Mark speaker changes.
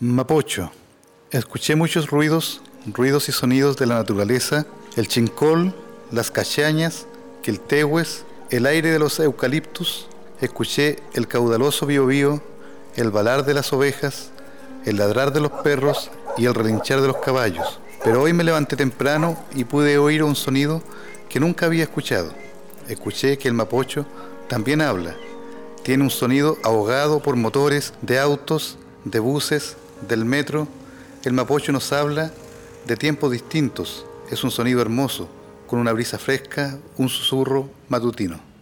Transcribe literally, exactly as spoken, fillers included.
Speaker 1: Mapocho. Escuché muchos ruidos, ruidos y sonidos de la naturaleza, el chincol, las cachañas, quiltehues, el aire de los eucaliptus. Escuché el caudaloso biobío, el balar de las ovejas, el ladrar de los perros y el relinchar de los caballos. Pero hoy me levanté temprano y pude oír un sonido que nunca había escuchado. Escuché que el mapocho también habla. Tiene un sonido ahogado por motores de autos, de buses, del metro. El mapocho nos habla de tiempos distintos. Es un sonido hermoso, con una brisa fresca, un susurro matutino.